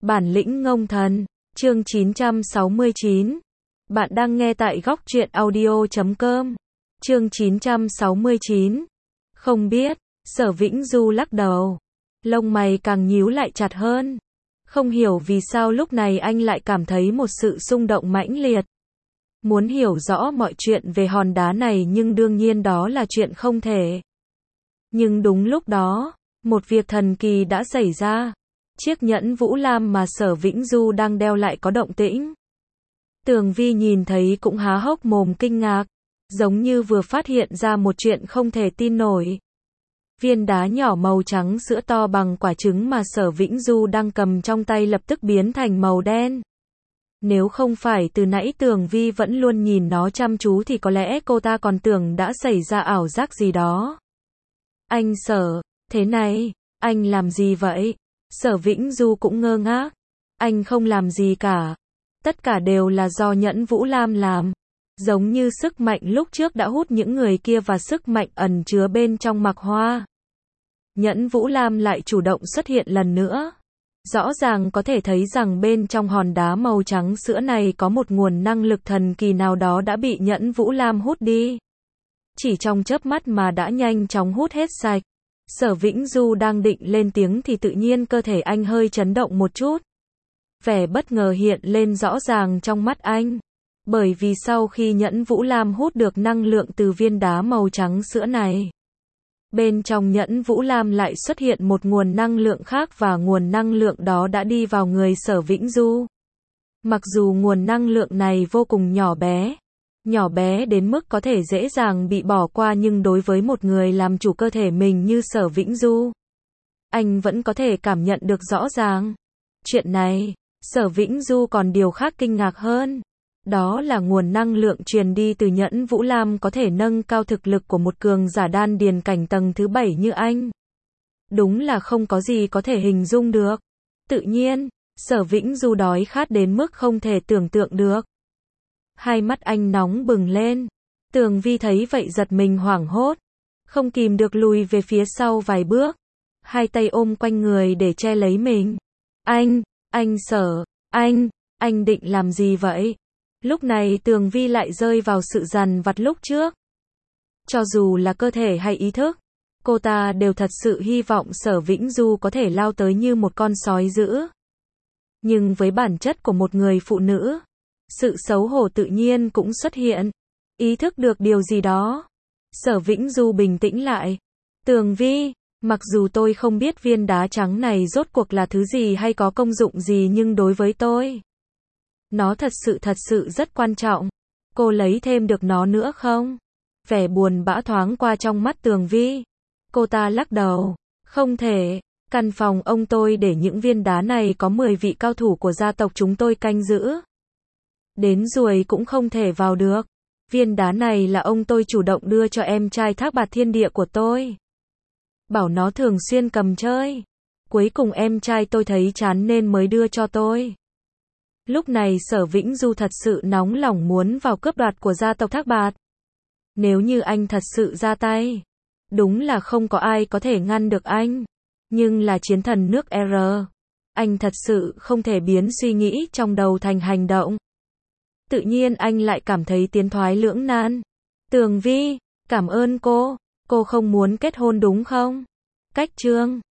Bản lĩnh ngông thần, chương 969. Bạn đang nghe tại góc truyện audio.com. Chương 969. Không biết, Sở Vĩnh Du lắc đầu. Lông mày càng nhíu lại chặt hơn. Không hiểu vì sao lúc này anh lại cảm thấy một sự xung động mãnh liệt. Muốn hiểu rõ mọi chuyện về hòn đá này nhưng đương nhiên đó là chuyện không thể. Nhưng đúng lúc đó, một việc thần kỳ đã xảy ra. Chiếc nhẫn Vũ Lam mà Sở Vĩnh Du đang đeo lại có động tĩnh. Tường Vi nhìn thấy cũng há hốc mồm kinh ngạc, giống như vừa phát hiện ra một chuyện không thể tin nổi. Viên đá nhỏ màu trắng sữa to bằng quả trứng mà Sở Vĩnh Du đang cầm trong tay lập tức biến thành màu đen. Nếu không phải từ nãy Tường Vi vẫn luôn nhìn nó chăm chú thì có lẽ cô ta còn tưởng đã xảy ra ảo giác gì đó. Anh Sở, thế này, anh làm gì vậy? Sở Vĩnh Du cũng ngơ ngác. Anh không làm gì cả. Tất cả đều là do nhẫn Vũ Lam làm. Giống như sức mạnh lúc trước đã hút những người kia và sức mạnh ẩn chứa bên trong Mạc Hoa. Nhẫn Vũ Lam lại chủ động xuất hiện lần nữa. Rõ ràng có thể thấy rằng bên trong hòn đá màu trắng sữa này có một nguồn năng lực thần kỳ nào đó đã bị nhẫn Vũ Lam hút đi. Chỉ trong chớp mắt mà đã nhanh chóng hút hết sạch. Sở Vĩnh Du đang định lên tiếng thì tự nhiên cơ thể anh hơi chấn động một chút. Vẻ bất ngờ hiện lên rõ ràng trong mắt anh. Bởi vì sau khi nhẫn Vũ Lam hút được năng lượng từ viên đá màu trắng sữa này, bên trong nhẫn Vũ Lam lại xuất hiện một nguồn năng lượng khác và nguồn năng lượng đó đã đi vào người Sở Vĩnh Du. Mặc dù nguồn năng lượng này vô cùng nhỏ bé đến mức có thể dễ dàng bị bỏ qua nhưng đối với một người làm chủ cơ thể mình như Sở Vĩnh Du, anh vẫn có thể cảm nhận được rõ ràng. Chuyện này, Sở Vĩnh Du còn điều khác kinh ngạc hơn. Đó là nguồn năng lượng truyền đi từ nhẫn Vũ Lam có thể nâng cao thực lực của một cường giả đan điền cảnh tầng thứ 7 như anh. Đúng là không có gì có thể hình dung được. Tự nhiên, Sở Vĩnh Du đói khát đến mức không thể tưởng tượng được. Hai mắt anh nóng bừng lên. Tường Vi thấy vậy giật mình hoảng hốt. Không kìm được lùi về phía sau vài bước. Hai tay ôm quanh người để che lấy mình. Anh Sở, anh định làm gì vậy? Lúc này Tường Vi lại rơi vào sự dằn vặt lúc trước. Cho dù là cơ thể hay ý thức, cô ta đều thật sự hy vọng Sở Vĩnh Du có thể lao tới như một con sói dữ. Nhưng với bản chất của một người phụ nữ, sự xấu hổ tự nhiên cũng xuất hiện. Ý thức được điều gì đó, Sở Vĩnh Du bình tĩnh lại. Tường Vi, mặc dù tôi không biết viên đá trắng này rốt cuộc là thứ gì hay có công dụng gì nhưng đối với tôi, nó thật sự rất quan trọng. Cô lấy thêm được nó nữa không? Vẻ buồn bã thoáng qua trong mắt Tường Vi. Cô ta lắc đầu. Không thể. Căn phòng ông tôi để những viên đá này có 10 vị cao thủ của gia tộc chúng tôi canh giữ. Đến ruồi cũng không thể vào được. Viên đá này là ông tôi chủ động đưa cho em trai Thác Bạt Thiên Địa của tôi. Bảo nó thường xuyên cầm chơi. Cuối cùng em trai tôi thấy chán nên mới đưa cho tôi. Lúc này Sở Vĩnh Du thật sự nóng lòng muốn vào cướp đoạt của gia tộc Thác Bạt. Nếu như anh thật sự ra tay, đúng là không có ai có thể ngăn được anh. Nhưng là chiến thần nước R, anh thật sự không thể biến suy nghĩ trong đầu thành hành động. Tự nhiên anh lại cảm thấy tiến thoái lưỡng nan. Tường Vi, cảm ơn cô không muốn kết hôn đúng không? Cách chương